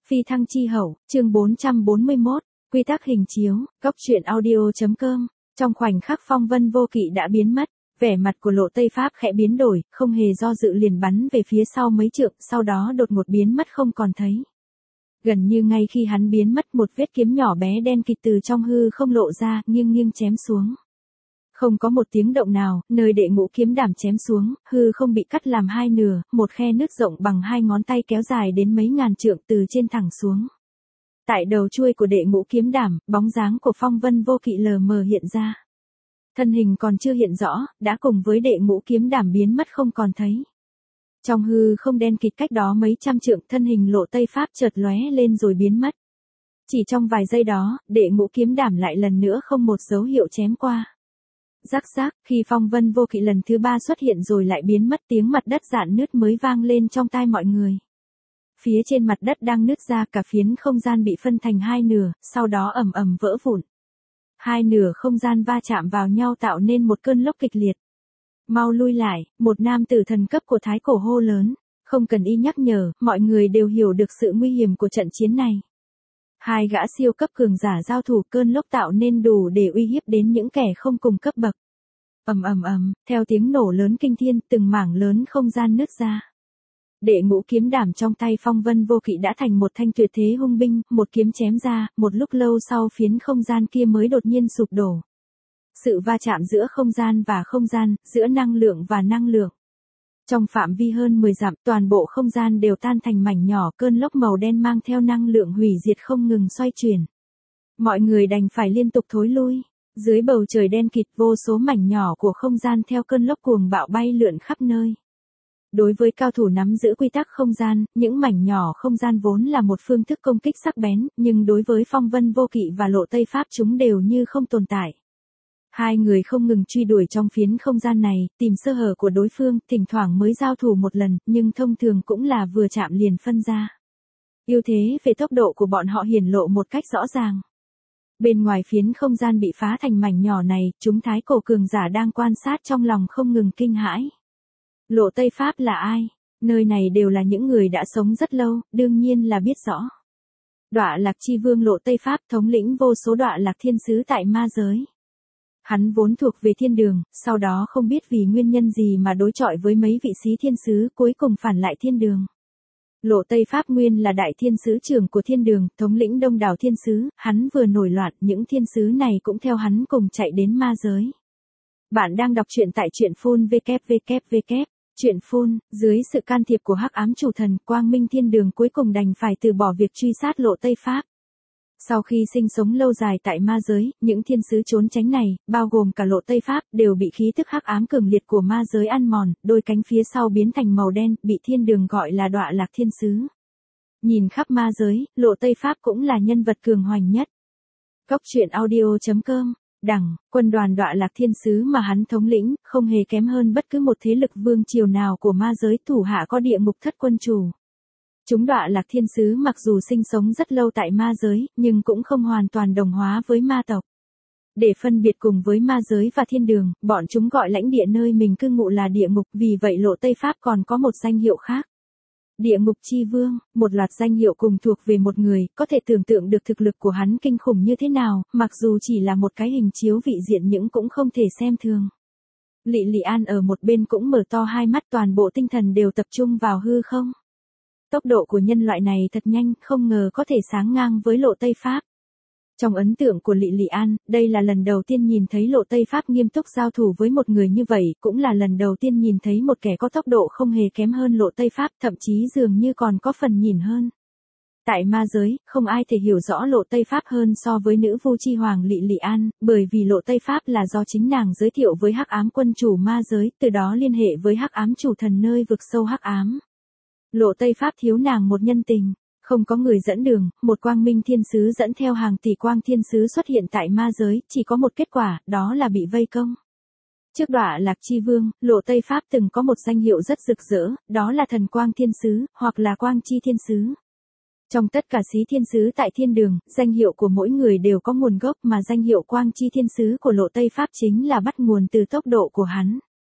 Phi thăng chi hậu, chương 441, quy tắc hình chiếu, góc truyện audio.com. Trong khoảnh khắc phong vân vô kỵ đã biến mất, vẻ mặt của Lộ Tây Pháp khẽ biến đổi, không hề do dự liền bắn về phía sau mấy trượng, sau đó đột ngột biến mất không còn thấy. Gần như ngay khi hắn biến mất, một vết kiếm nhỏ bé đen kịt từ trong hư không lộ ra, nghiêng nghiêng chém xuống. Không có một tiếng động nào, nơi đệ ngũ kiếm đảm chém xuống, hư không bị cắt làm hai nửa, một khe nứt rộng bằng hai ngón tay kéo dài đến mấy ngàn trượng từ trên thẳng xuống. Tại đầu chuôi của đệ ngũ kiếm đảm, bóng dáng của phong vân vô kỵ lờ mờ hiện ra. Thân hình còn chưa hiện rõ, đã cùng với đệ ngũ kiếm đảm biến mất không còn thấy. Trong hư không đen kịt cách đó mấy trăm trượng, thân hình Lộ Tây Pháp chợt lóe lên rồi biến mất. Chỉ trong vài giây đó, đệ ngũ kiếm đảm lại lần nữa không một dấu hiệu chém qua. Rắc rắc, khi phong vân vô kỵ lần thứ ba xuất hiện rồi lại biến mất, tiếng mặt đất rạn nứt mới vang lên trong tai mọi người. Phía trên mặt đất đang nứt ra, cả phiến không gian bị phân thành hai nửa, sau đó ầm ầm vỡ vụn. Hai nửa không gian va chạm vào nhau tạo nên một cơn lốc kịch liệt. Mau lui lại, một nam tử thần cấp của Thái Cổ hô lớn. Không cần y nhắc nhở, mọi người đều hiểu được sự nguy hiểm của trận chiến này. Hai gã siêu cấp cường giả giao thủ, cơn lốc tạo nên đủ để uy hiếp đến những kẻ không cùng cấp bậc. Ầm ầm ầm, theo tiếng nổ lớn kinh thiên, từng mảng lớn không gian nứt ra. Đệ ngũ kiếm đảm trong tay phong vân vô kỵ đã thành một thanh tuyệt thế hung binh, một kiếm chém ra, một lúc lâu sau phiến không gian kia mới đột nhiên sụp đổ. Sự va chạm giữa không gian và không gian, giữa năng lượng và năng lượng. Trong phạm vi hơn 10 dặm, toàn bộ không gian đều tan thành mảnh nhỏ, cơn lốc màu đen mang theo năng lượng hủy diệt không ngừng xoay chuyển. Mọi người đành phải liên tục thối lui. Dưới bầu trời đen kịt, vô số mảnh nhỏ của không gian theo cơn lốc cuồng bạo bay lượn khắp nơi. Đối với cao thủ nắm giữ quy tắc không gian, những mảnh nhỏ không gian vốn là một phương thức công kích sắc bén, nhưng đối với phong vân vô kỵ và Lộ Tây Pháp chúng đều như không tồn tại. Hai người không ngừng truy đuổi trong phiến không gian này, tìm sơ hở của đối phương, thỉnh thoảng mới giao thủ một lần, nhưng thông thường cũng là vừa chạm liền phân ra. Ưu thế về tốc độ của bọn họ hiển lộ một cách rõ ràng. Bên ngoài phiến không gian bị phá thành mảnh nhỏ này, chúng Thái Cổ cường giả đang quan sát trong lòng không ngừng kinh hãi. Lộ Tây Pháp là ai? Nơi này đều là những người đã sống rất lâu, đương nhiên là biết rõ. Đọa Lạc Chi Vương Lộ Tây Pháp thống lĩnh vô số Đọa Lạc thiên sứ tại ma giới. Hắn vốn thuộc về thiên đường, sau đó không biết vì nguyên nhân gì mà đối chọi với mấy vị sĩ thiên sứ, cuối cùng phản lại thiên đường. Lộ Tây Pháp nguyên là đại thiên sứ trưởng của thiên đường, thống lĩnh đông đảo thiên sứ, hắn vừa nổi loạn, những thiên sứ này cũng theo hắn cùng chạy đến ma giới. Bạn đang đọc truyện tại truyện phun www. Truyện phun, dưới sự can thiệp của hắc ám chủ thần, Quang Minh Thiên Đường cuối cùng đành phải từ bỏ việc truy sát Lộ Tây Pháp. Sau khi sinh sống lâu dài tại ma giới, những thiên sứ trốn tránh này, bao gồm cả Lộ Tây Pháp, đều bị khí tức hắc ám cường liệt của ma giới ăn mòn, đôi cánh phía sau biến thành màu đen, bị thiên đường gọi là Đọa Lạc thiên sứ. Nhìn khắp ma giới, Lộ Tây Pháp cũng là nhân vật cường hoành nhất. Góc truyện audio.com. Đẳng, quân đoàn Đọa Lạc thiên sứ mà hắn thống lĩnh, không hề kém hơn bất cứ một thế lực vương triều nào của ma giới, thủ hạ có địa ngục thất quân chủ. Chúng Đọa Lạc thiên sứ mặc dù sinh sống rất lâu tại ma giới, nhưng cũng không hoàn toàn đồng hóa với ma tộc. Để phân biệt cùng với ma giới và thiên đường, bọn chúng gọi lãnh địa nơi mình cư ngụ là địa ngục, vì vậy Lộ Tây Pháp còn có một danh hiệu khác. Địa ngục chi vương, một loạt danh hiệu cùng thuộc về một người, có thể tưởng tượng được thực lực của hắn kinh khủng như thế nào, mặc dù chỉ là một cái hình chiếu vị diện nhưng cũng không thể xem thường. Lị Lị An ở một bên cũng mở to hai mắt, toàn bộ tinh thần đều tập trung vào hư không. Tốc độ của nhân loại này thật nhanh, không ngờ có thể sánh ngang với Lộ Tây Pháp. Trong ấn tượng của Lị Lị An, đây là lần đầu tiên nhìn thấy Lộ Tây Pháp nghiêm túc giao thủ với một người như vậy, cũng là lần đầu tiên nhìn thấy một kẻ có tốc độ không hề kém hơn Lộ Tây Pháp, thậm chí dường như còn có phần nhìn hơn. Tại ma giới, không ai thể hiểu rõ Lộ Tây Pháp hơn so với nữ vu chi hoàng Lị Lị An, bởi vì Lộ Tây Pháp là do chính nàng giới thiệu với hắc ám quân chủ ma giới, từ đó liên hệ với hắc ám chủ thần nơi vực sâu hắc ám. Lộ Tây Pháp thiếu nàng một nhân tình. Không có người dẫn đường, một quang minh thiên sứ dẫn theo hàng tỷ quang thiên sứ xuất hiện tại ma giới, chỉ có một kết quả, đó là bị vây công. Trước Đọa Lạc Chi Vương, Lộ Tây Pháp từng có một danh hiệu rất rực rỡ, đó là thần quang thiên sứ, hoặc là quang chi thiên sứ. Trong tất cả sĩ thiên sứ tại thiên đường, danh hiệu của mỗi người đều có nguồn gốc, mà danh hiệu quang chi thiên sứ của Lộ Tây Pháp chính là bắt nguồn từ tốc độ của hắn.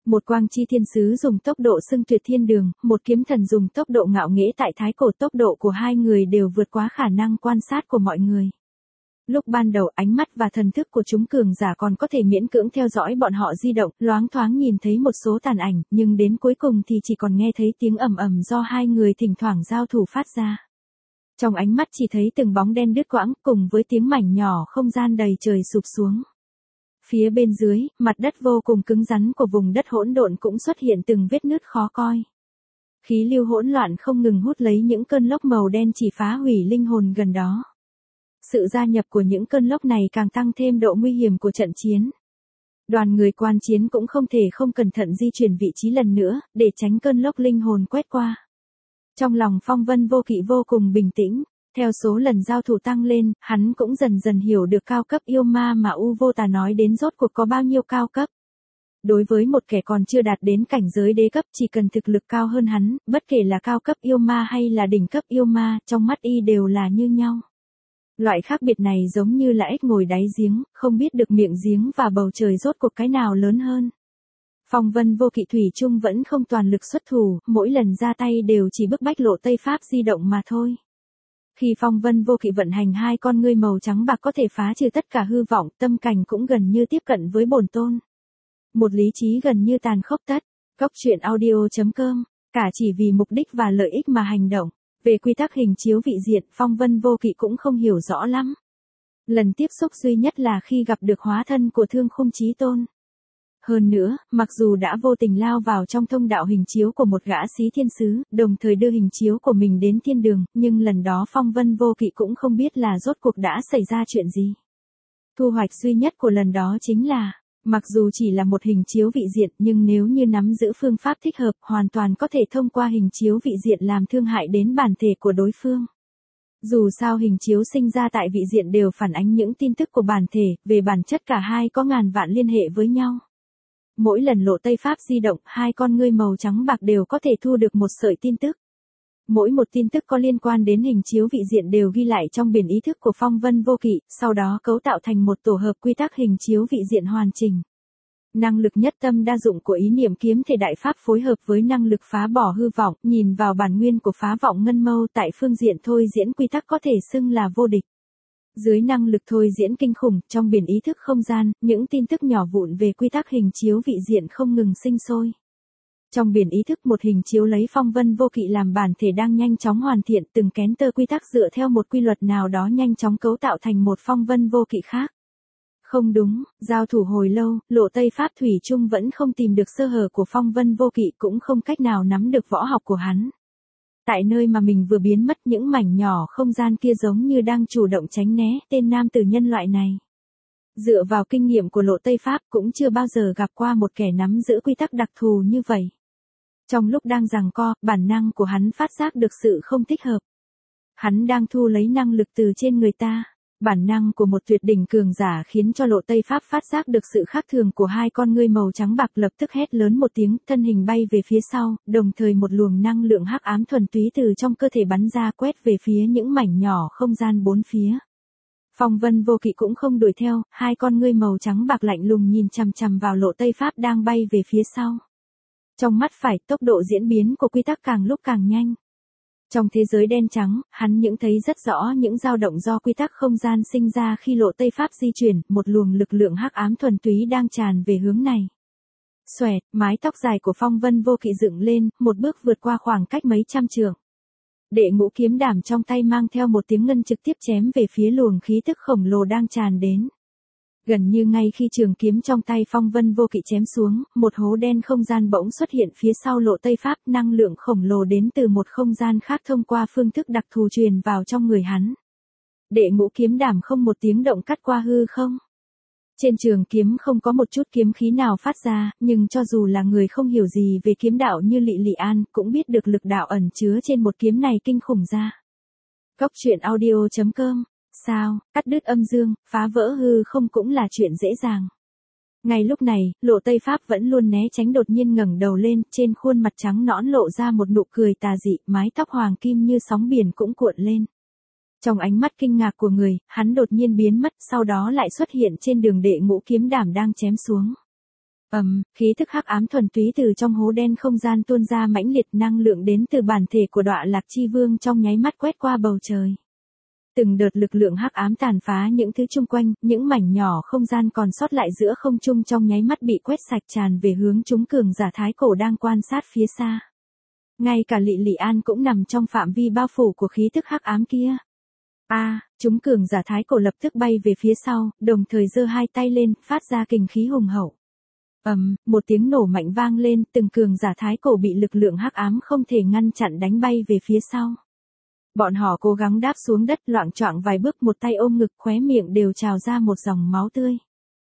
Một quang chi thiên sứ dùng tốc độ xưng tuyệt thiên đường, một kiếm thần dùng tốc độ ngạo nghễ tại thái cổ, tốc độ của hai người đều vượt quá khả năng quan sát của mọi người. Lúc ban đầu ánh mắt và thần thức của chúng cường giả còn có thể miễn cưỡng theo dõi bọn họ di động, loáng thoáng nhìn thấy một số tàn ảnh, nhưng đến cuối cùng thì chỉ còn nghe thấy tiếng ầm ầm do hai người thỉnh thoảng giao thủ phát ra. Trong ánh mắt chỉ thấy từng bóng đen đứt quãng, cùng với tiếng mảnh nhỏ không gian đầy trời sụp xuống. Phía bên dưới, mặt đất vô cùng cứng rắn của vùng đất hỗn độn cũng xuất hiện từng vết nứt khó coi. Khí lưu hỗn loạn không ngừng hút lấy những cơn lốc màu đen chỉ phá hủy linh hồn gần đó. Sự gia nhập của những cơn lốc này càng tăng thêm độ nguy hiểm của trận chiến. Đoàn người quan chiến cũng không thể không cẩn thận di chuyển vị trí lần nữa, để tránh cơn lốc linh hồn quét qua. Trong lòng Phong Vân Vô Kỵ vô cùng bình tĩnh, theo số lần giao thủ tăng lên, hắn cũng dần dần hiểu được cao cấp yêu ma mà U Vô Tà nói đến rốt cuộc có bao nhiêu cao cấp. Đối với một kẻ còn chưa đạt đến cảnh giới đế cấp, chỉ cần thực lực cao hơn hắn, bất kể là cao cấp yêu ma hay là đỉnh cấp yêu ma, trong mắt y đều là như nhau. Loại khác biệt này giống như là ếch ngồi đáy giếng, không biết được miệng giếng và bầu trời rốt cuộc cái nào lớn hơn. Phong Vân Vô Kỵ thủy chung vẫn không toàn lực xuất thủ, mỗi lần ra tay đều chỉ bức bách Lộ Tây Pháp di động mà thôi. Khi Phong Vân Vô Kỵ vận hành hai con ngươi màu trắng bạc có thể phá trừ tất cả hư vọng, tâm cảnh cũng gần như tiếp cận với bổn tôn. Một lý trí gần như tàn khốc tất. Cốc truyện audio.com, cả chỉ vì mục đích và lợi ích mà hành động. Về quy tắc hình chiếu vị diện, Phong Vân Vô Kỵ cũng không hiểu rõ lắm. Lần tiếp xúc duy nhất là khi gặp được hóa thân của Thương Khung Chí Tôn. Hơn nữa, mặc dù đã vô tình lao vào trong thông đạo hình chiếu của một gã xí thiên sứ, đồng thời đưa hình chiếu của mình đến thiên đường, nhưng lần đó Phong Vân Vô Kỵ cũng không biết là rốt cuộc đã xảy ra chuyện gì. Thu hoạch duy nhất của lần đó chính là, mặc dù chỉ là một hình chiếu vị diện nhưng nếu như nắm giữ phương pháp thích hợp, hoàn toàn có thể thông qua hình chiếu vị diện làm thương hại đến bản thể của đối phương. Dù sao hình chiếu sinh ra tại vị diện đều phản ánh những tin tức của bản thể, về bản chất cả hai có ngàn vạn liên hệ với nhau. Mỗi lần Lộ Tây Pháp di động, hai con ngươi màu trắng bạc đều có thể thu được một sợi tin tức. Mỗi một tin tức có liên quan đến hình chiếu vị diện đều ghi lại trong biển ý thức của Phong Vân Vô Kỵ, sau đó cấu tạo thành một tổ hợp quy tắc hình chiếu vị diện hoàn chỉnh. Năng lực nhất tâm đa dụng của ý niệm kiếm thể đại pháp phối hợp với năng lực phá bỏ hư vọng, nhìn vào bản nguyên của phá vọng ngân mâu tại phương diện thôi diễn quy tắc có thể xưng là vô địch. Dưới năng lực thôi diễn kinh khủng, trong biển ý thức không gian, những tin tức nhỏ vụn về quy tắc hình chiếu vị diện không ngừng sinh sôi. Trong biển ý thức một hình chiếu lấy Phong Vân Vô Kỵ làm bản thể đang nhanh chóng hoàn thiện, từng kén tơ quy tắc dựa theo một quy luật nào đó nhanh chóng cấu tạo thành một Phong Vân Vô Kỵ khác. Không đúng, giao thủ hồi lâu, Lộ Tây Pháp thủy chung vẫn không tìm được sơ hở của Phong Vân Vô Kỵ, cũng không cách nào nắm được võ học của hắn. Tại nơi mà mình vừa biến mất, những mảnh nhỏ không gian kia giống như đang chủ động tránh né tên nam tử nhân loại này. Dựa vào kinh nghiệm của Lộ Tây Pháp cũng chưa bao giờ gặp qua một kẻ nắm giữ quy tắc đặc thù như vậy. Trong lúc đang giằng co, bản năng của hắn phát giác được sự không thích hợp. Hắn đang thu lấy năng lực từ trên người ta. Bản năng của một tuyệt đỉnh cường giả khiến cho Lộ Tây Pháp phát giác được sự khác thường của hai con ngươi màu trắng bạc, lập tức hét lớn một tiếng, thân hình bay về phía sau, đồng thời một luồng năng lượng hắc ám thuần túy từ trong cơ thể bắn ra quét về phía những mảnh nhỏ không gian bốn phía. Phong Vân Vô Kỵ cũng không đuổi theo, hai con ngươi màu trắng bạc lạnh lùng nhìn chằm chằm vào Lộ Tây Pháp đang bay về phía sau. Trong mắt phải, tốc độ diễn biến của quy tắc càng lúc càng nhanh. Trong thế giới đen trắng, hắn những thấy rất rõ những dao động do quy tắc không gian sinh ra khi Lộ Tây Pháp di chuyển, một luồng lực lượng hắc ám thuần túy đang tràn về hướng này. Xoẹt, mái tóc dài của Phong Vân Vô Kỵ dựng lên, một bước vượt qua khoảng cách mấy trăm trượng. Đệ ngũ kiếm đảm trong tay mang theo một tiếng ngân trực tiếp chém về phía luồng khí tức khổng lồ đang tràn đến. Gần như ngay khi trường kiếm trong tay Phong Vân Vô Kỵ chém xuống, một hố đen không gian bỗng xuất hiện phía sau Lộ Tây Pháp, năng lượng khổng lồ đến từ một không gian khác thông qua phương thức đặc thù truyền vào trong người hắn. Đệ ngũ kiếm đảm không một tiếng động cắt qua hư không. Trên trường kiếm không có một chút kiếm khí nào phát ra, nhưng cho dù là người không hiểu gì về kiếm đạo như Lị Lị An, cũng biết được lực đạo ẩn chứa trên một kiếm này kinh khủng ra. Cốc truyện audio.com. Sao, cắt đứt âm dương, phá vỡ hư không cũng là chuyện dễ dàng. Ngay lúc này, Lộ Tây Pháp vẫn luôn né tránh đột nhiên ngẩng đầu lên, trên khuôn mặt trắng nõn lộ ra một nụ cười tà dị, mái tóc hoàng kim như sóng biển cũng cuộn lên. Trong ánh mắt kinh ngạc của người, hắn đột nhiên biến mất, sau đó lại xuất hiện trên đường đệ ngũ kiếm đảm đang chém xuống. Khí thức hắc ám thuần túy từ trong hố đen không gian tuôn ra mãnh liệt, năng lượng đến từ bản thể của Đọa Lạc Chi Vương trong nháy mắt quét qua bầu trời. Từng đợt lực lượng hắc ám tàn phá những thứ chung quanh, những mảnh nhỏ không gian còn sót lại giữa không trung trong nháy mắt bị quét sạch, tràn về hướng chúng cường giả thái cổ đang quan sát phía xa. Ngay cả Lị An cũng nằm trong phạm vi bao phủ của khí thức hắc ám kia. Chúng cường giả thái cổ lập tức bay về phía sau, đồng thời giơ hai tay lên, phát ra kình khí hùng hậu. Một tiếng nổ mạnh vang lên, từng cường giả thái cổ bị lực lượng hắc ám không thể ngăn chặn đánh bay về phía sau. Bọn họ cố gắng đáp xuống đất, loạng choạng vài bước, một tay ôm ngực, khóe miệng đều trào ra một dòng máu tươi.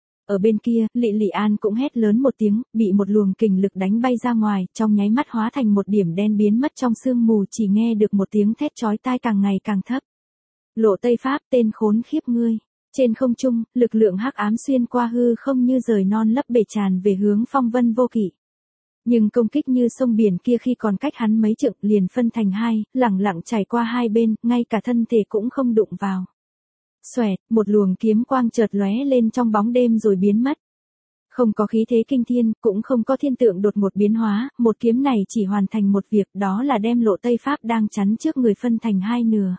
Ở bên kia, Lị An cũng hét lớn một tiếng, bị một luồng kình lực đánh bay ra ngoài, trong nháy mắt hóa thành một điểm đen biến mất trong sương mù, chỉ nghe được một tiếng thét chói tai càng ngày càng thấp. Lộ Tây Pháp, tên khốn khiếp ngươi. Trên không trung, lực lượng hắc ám xuyên qua hư không như rời non lấp bể, tràn về hướng Phong Vân Vô Kỵ. Nhưng công kích như sông biển kia khi còn cách hắn mấy trượng liền phân thành hai, lẳng lặng chảy qua hai bên, ngay cả thân thể cũng không đụng vào. Xoẹt, một luồng kiếm quang chợt lóe lên trong bóng đêm rồi biến mất. Không có khí thế kinh thiên, cũng không có thiên tượng đột ngột biến hóa, một kiếm này chỉ hoàn thành một việc, đó là đem Lộ Tây Pháp đang chắn trước người phân thành hai nửa.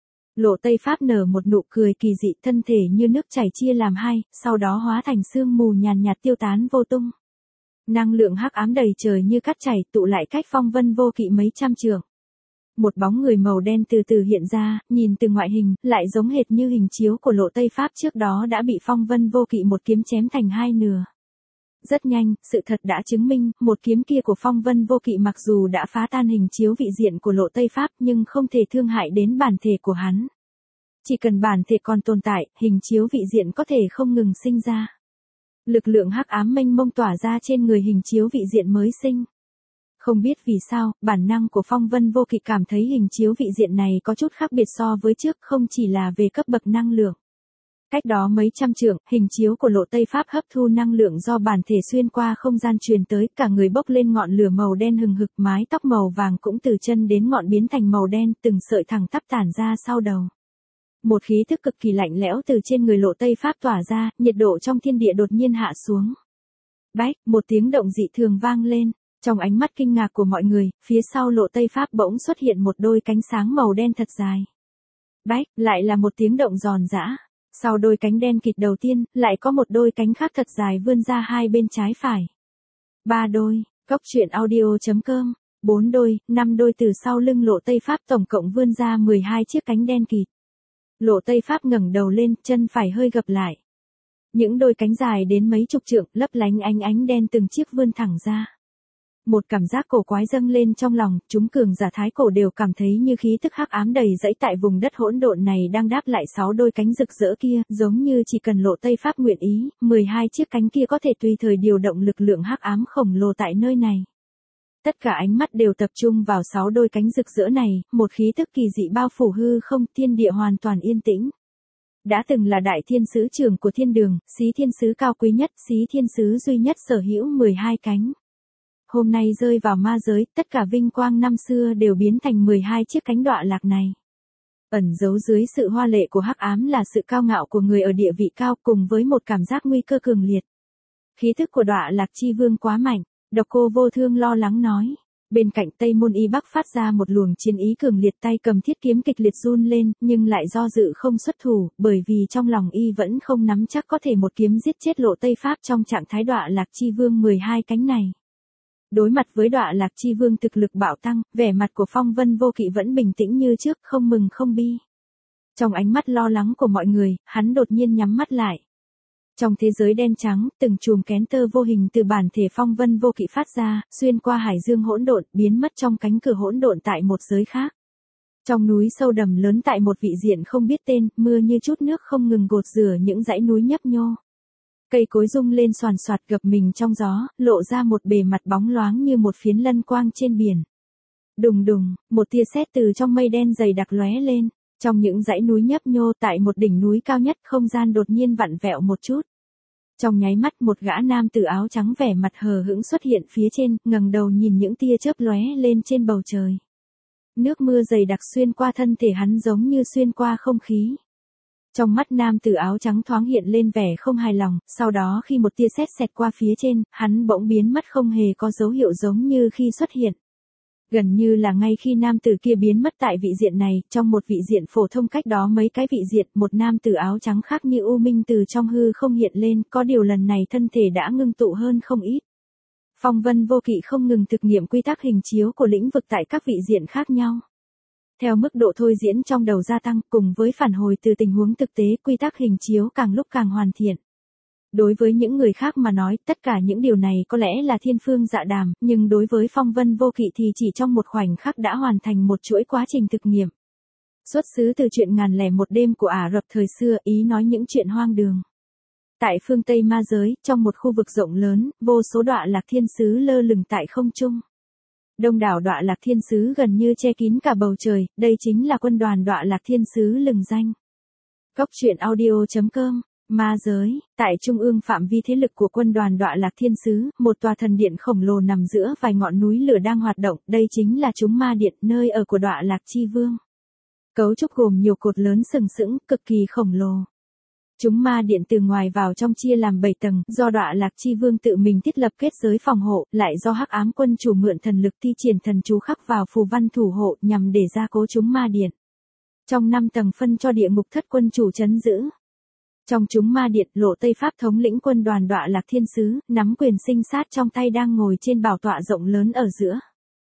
Lộ Tây Pháp nở một nụ cười kỳ dị, thân thể như nước chảy chia làm hai, sau đó hóa thành sương mù nhàn nhạt tiêu tán vô tung. Năng lượng hắc ám đầy trời như cát chảy, tụ lại cách Phong Vân Vô Kỵ mấy trăm trượng. Một bóng người màu đen từ từ hiện ra, nhìn từ ngoại hình, lại giống hệt như hình chiếu của Lộ Tây Pháp trước đó đã bị Phong Vân Vô Kỵ một kiếm chém thành hai nửa. Rất nhanh, sự thật đã chứng minh, một kiếm kia của Phong Vân Vô Kỵ mặc dù đã phá tan hình chiếu vị diện của Lộ Tây Pháp nhưng không thể thương hại đến bản thể của hắn. Chỉ cần bản thể còn tồn tại, hình chiếu vị diện có thể không ngừng sinh ra. Lực lượng hắc ám mênh mông tỏa ra trên người hình chiếu vị diện mới sinh. Không biết vì sao, bản năng của Phong Vân Vô Kỵ cảm thấy hình chiếu vị diện này có chút khác biệt so với trước, không chỉ là về cấp bậc năng lượng. Cách đó mấy trăm trượng, hình chiếu của Lộ Tây Pháp hấp thu năng lượng do bản thể xuyên qua không gian truyền tới, cả người bốc lên ngọn lửa màu đen hừng hực, mái tóc màu vàng cũng từ chân đến ngọn biến thành màu đen, từng sợi thẳng tắp tản ra sau đầu. Một khí thức cực kỳ lạnh lẽo từ trên người Lộ Tây Pháp tỏa ra, nhiệt độ trong thiên địa đột nhiên hạ xuống. Bách, một tiếng động dị thường vang lên. Trong ánh mắt kinh ngạc của mọi người, phía sau Lộ Tây Pháp bỗng xuất hiện một đôi cánh sáng màu đen thật dài. Bách, lại là một tiếng động giòn giã. Sau đôi cánh đen kịt đầu tiên, lại có một đôi cánh khác thật dài vươn ra hai bên trái phải. 3 đôi, Cốc Truyện Audio.com, 4 đôi, 5 đôi từ sau lưng Lộ Tây Pháp tổng cộng vươn ra 12 chiếc cánh đen kịt. Lộ Tây Pháp ngẩng đầu lên, chân phải hơi gập lại. Những đôi cánh dài đến mấy chục trượng, lấp lánh ánh đen từng chiếc vươn thẳng ra. Một cảm giác cổ quái dâng lên trong lòng, chúng cường giả thái cổ đều cảm thấy như khí tức hắc ám đầy dẫy tại vùng đất hỗn độn này đang đáp lại 6 đôi cánh rực rỡ kia, giống như chỉ cần Lộ Tây Pháp nguyện ý, 12 chiếc cánh kia có thể tùy thời điều động lực lượng hắc ám khổng lồ tại nơi này. Tất cả ánh mắt đều tập trung vào 6 đôi cánh rực rỡ này, một khí tức kỳ dị bao phủ hư không, thiên địa hoàn toàn yên tĩnh. Đã từng là đại thiên sứ trưởng của thiên đường, xí thiên sứ cao quý nhất, xí thiên sứ duy nhất sở hữu 12 cánh. Hôm nay rơi vào ma giới, tất cả vinh quang năm xưa đều biến thành 12 chiếc cánh Đọa Lạc này. Ẩn giấu dưới sự hoa lệ của hắc ám là sự cao ngạo của người ở địa vị cao cùng với một cảm giác nguy cơ cường liệt. Khí thức của Đọa Lạc Chi Vương quá mạnh, Độc Cô Vô Thương lo lắng nói. Bên cạnh Tây Môn Y Bắc phát ra một luồng chiến ý cường liệt, tay cầm thiết kiếm kịch liệt run lên, nhưng lại do dự không xuất thủ, bởi vì trong lòng y vẫn không nắm chắc có thể một kiếm giết chết Lộ Tây Pháp trong trạng thái Đọa Lạc Chi Vương 12 cánh này. Đối mặt với Đọa Lạc Chi Vương thực lực bạo tăng, vẻ mặt của Phong Vân Vô Kỵ vẫn bình tĩnh như trước, không mừng không bi. Trong ánh mắt lo lắng của mọi người, hắn đột nhiên nhắm mắt lại. Trong thế giới đen trắng, từng chùm kén tơ vô hình từ bản thể Phong Vân Vô Kỵ phát ra, xuyên qua hải dương hỗn độn, biến mất trong cánh cửa hỗn độn tại một giới khác. Trong núi sâu đầm lớn tại một vị diện không biết tên, mưa như chút nước không ngừng gột rửa những dãy núi nhấp nhô. Cây cối rung lên xoàn xoạt gập mình trong gió, lộ ra một bề mặt bóng loáng như một phiến lân quang trên biển. Đùng đùng, một tia sét từ trong mây đen dày đặc lóe lên. Trong những dãy núi nhấp nhô tại một đỉnh núi cao nhất, không gian đột nhiên vặn vẹo một chút. Trong nháy mắt một gã nam tử áo trắng vẻ mặt hờ hững xuất hiện phía trên, ngẩng đầu nhìn những tia chớp lóe lên trên bầu trời. Nước mưa dày đặc xuyên qua thân thể hắn giống như xuyên qua không khí. Trong mắt nam tử áo trắng thoáng hiện lên vẻ không hài lòng, sau đó khi một tia sét xẹt qua phía trên, hắn bỗng biến mất không hề có dấu hiệu giống như khi xuất hiện. Gần như là ngay khi nam tử kia biến mất tại vị diện này, trong một vị diện phổ thông cách đó mấy cái vị diện, một nam tử áo trắng khác như u minh từ trong hư không hiện lên, có điều lần này thân thể đã ngưng tụ hơn không ít. Phong Vân Vô Kỵ không ngừng thực nghiệm quy tắc hình chiếu của lĩnh vực tại các vị diện khác nhau. Theo mức độ thôi diễn trong đầu gia tăng cùng với phản hồi từ tình huống thực tế, quy tắc hình chiếu càng lúc càng hoàn thiện. Đối với những người khác mà nói, tất cả những điều này có lẽ là thiên phương dạ đàm, nhưng đối với Phong Vân Vô Kỵ thì chỉ trong một khoảnh khắc đã hoàn thành một chuỗi quá trình thực nghiệm. Xuất xứ từ chuyện ngàn lẻ một đêm của Ả Rập thời xưa, ý nói những chuyện hoang đường. Tại phương Tây ma giới, trong một khu vực rộng lớn, vô số đọa lạc thiên sứ lơ lửng tại không trung. Đông đảo đọa lạc thiên sứ gần như che kín cả bầu trời, đây chính là quân đoàn đọa lạc thiên sứ lừng danh. Cốc truyện audio.com. Ma giới, tại trung ương phạm vi thế lực của quân đoàn đọa lạc thiên sứ, một tòa thần điện khổng lồ nằm giữa vài ngọn núi lửa đang hoạt động, đây chính là chúng ma điện, nơi ở của đọa lạc chi vương. Cấu trúc gồm nhiều cột lớn sừng sững, cực kỳ khổng lồ. Chúng ma điện từ ngoài vào trong chia làm 7 tầng, do đọa lạc chi vương tự mình thiết lập kết giới phòng hộ, lại do hắc ám quân chủ mượn thần lực thi triển thần chú khắc vào phù văn thủ hộ nhằm để gia cố chúng ma điện. Trong 5 tầng phân cho địa ngục thất quân chủ trấn giữ. Trong chúng ma điện, Lộ Tây Pháp thống lĩnh quân đoàn đọa lạc thiên sứ, nắm quyền sinh sát trong tay đang ngồi trên bảo tọa rộng lớn ở giữa.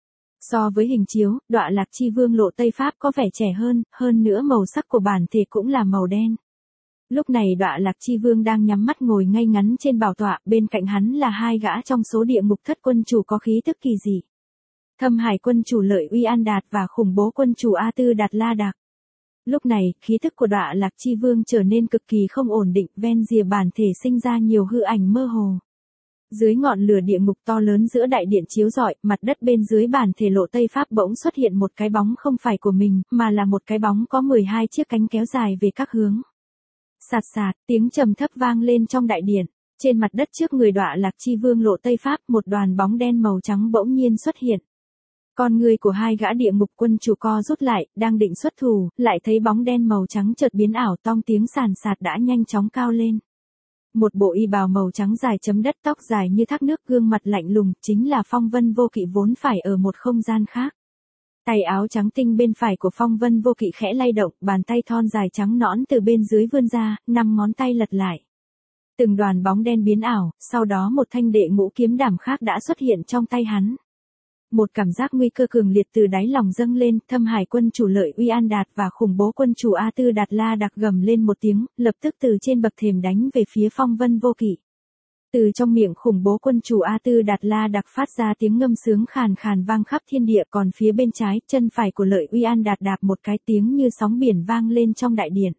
So với hình chiếu, đọa lạc chi vương Lộ Tây Pháp có vẻ trẻ hơn nữa màu sắc của bản thể cũng là màu đen. Lúc này đọa lạc chi vương đang nhắm mắt ngồi ngay ngắn trên bảo tọa, bên cạnh hắn là hai gã trong số địa ngục thất quân chủ có khí tức kỳ dị. Thâm Hải quân chủ Lợi Uy An Đạt và khủng bố quân chủ A Tư Đạt La Đạc. Lúc này, khí thức của đọa lạc chi vương trở nên cực kỳ không ổn định, ven rìa bản thể sinh ra nhiều hư ảnh mơ hồ. Dưới ngọn lửa địa ngục to lớn giữa đại điện chiếu rọi, mặt đất bên dưới bản thể Lộ Tây Pháp bỗng xuất hiện một cái bóng không phải của mình, mà là một cái bóng có 12 chiếc cánh kéo dài về các hướng. Sạt sạt, tiếng trầm thấp vang lên trong đại điện. Trên mặt đất trước người đọa lạc chi vương Lộ Tây Pháp, một đoàn bóng đen màu trắng bỗng nhiên xuất hiện. Con người của hai gã địa ngục quân chủ co rút lại, đang định xuất thủ, lại thấy bóng đen màu trắng chợt biến ảo, tong tiếng sàn sạt đã nhanh chóng cao lên. Một bộ y bào màu trắng dài chấm đất, tóc dài như thác nước, gương mặt lạnh lùng, chính là Phong Vân Vô Kỵ vốn phải ở một không gian khác. Tay áo trắng tinh bên phải của Phong Vân Vô Kỵ khẽ lay động, bàn tay thon dài trắng nõn từ bên dưới vươn ra, 5 ngón tay lật lại. Từng đoàn bóng đen biến ảo, sau đó một thanh đệ ngũ kiếm đảm khác đã xuất hiện trong tay hắn. Một cảm giác nguy cơ cường liệt từ đáy lòng dâng lên, Thâm Hải quân chủ Lợi Uy An Đạt và khủng bố quân chủ A Tư Đạt La Đạc gầm lên một tiếng, lập tức từ trên bậc thềm đánh về phía Phong Vân Vô Kỵ. Từ trong miệng khủng bố quân chủ A Tư Đạt La Đạc phát ra tiếng ngâm sướng khàn khàn vang khắp thiên địa, còn phía bên trái, chân phải của Lợi Uy An Đạt đạp một cái, tiếng như sóng biển vang lên trong đại điện.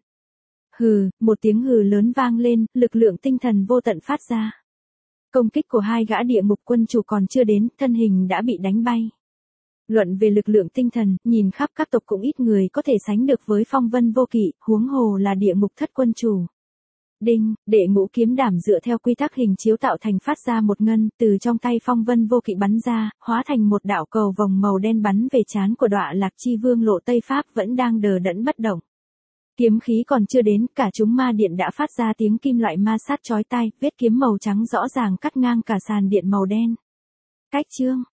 Hừ, một tiếng hừ lớn vang lên, lực lượng tinh thần vô tận phát ra. Công kích của hai gã địa ngục quân chủ còn chưa đến, thân hình đã bị đánh bay. Luận về lực lượng tinh thần, nhìn khắp các tộc cũng ít người có thể sánh được với Phong Vân Vô Kỵ, huống hồ là địa ngục thất quân chủ. Đinh, đệ ngũ kiếm đảm dựa theo quy tắc hình chiếu tạo thành phát ra một ngân, từ trong tay Phong Vân Vô Kỵ bắn ra, hóa thành một đạo cầu vòng màu đen bắn về trán của đọa lạc chi vương Lộ Tây Pháp vẫn đang đờ đẫn bất động. Kiếm khí còn chưa đến, cả chúng ma điện đã phát ra tiếng kim loại ma sát chói tai, vết kiếm màu trắng rõ ràng cắt ngang cả sàn điện màu đen. Cách chương